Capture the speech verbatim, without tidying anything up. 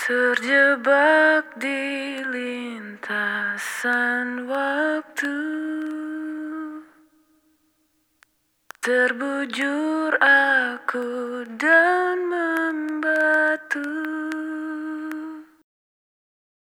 Terjebak di lintasan waktu, terbujur aku dan membatu.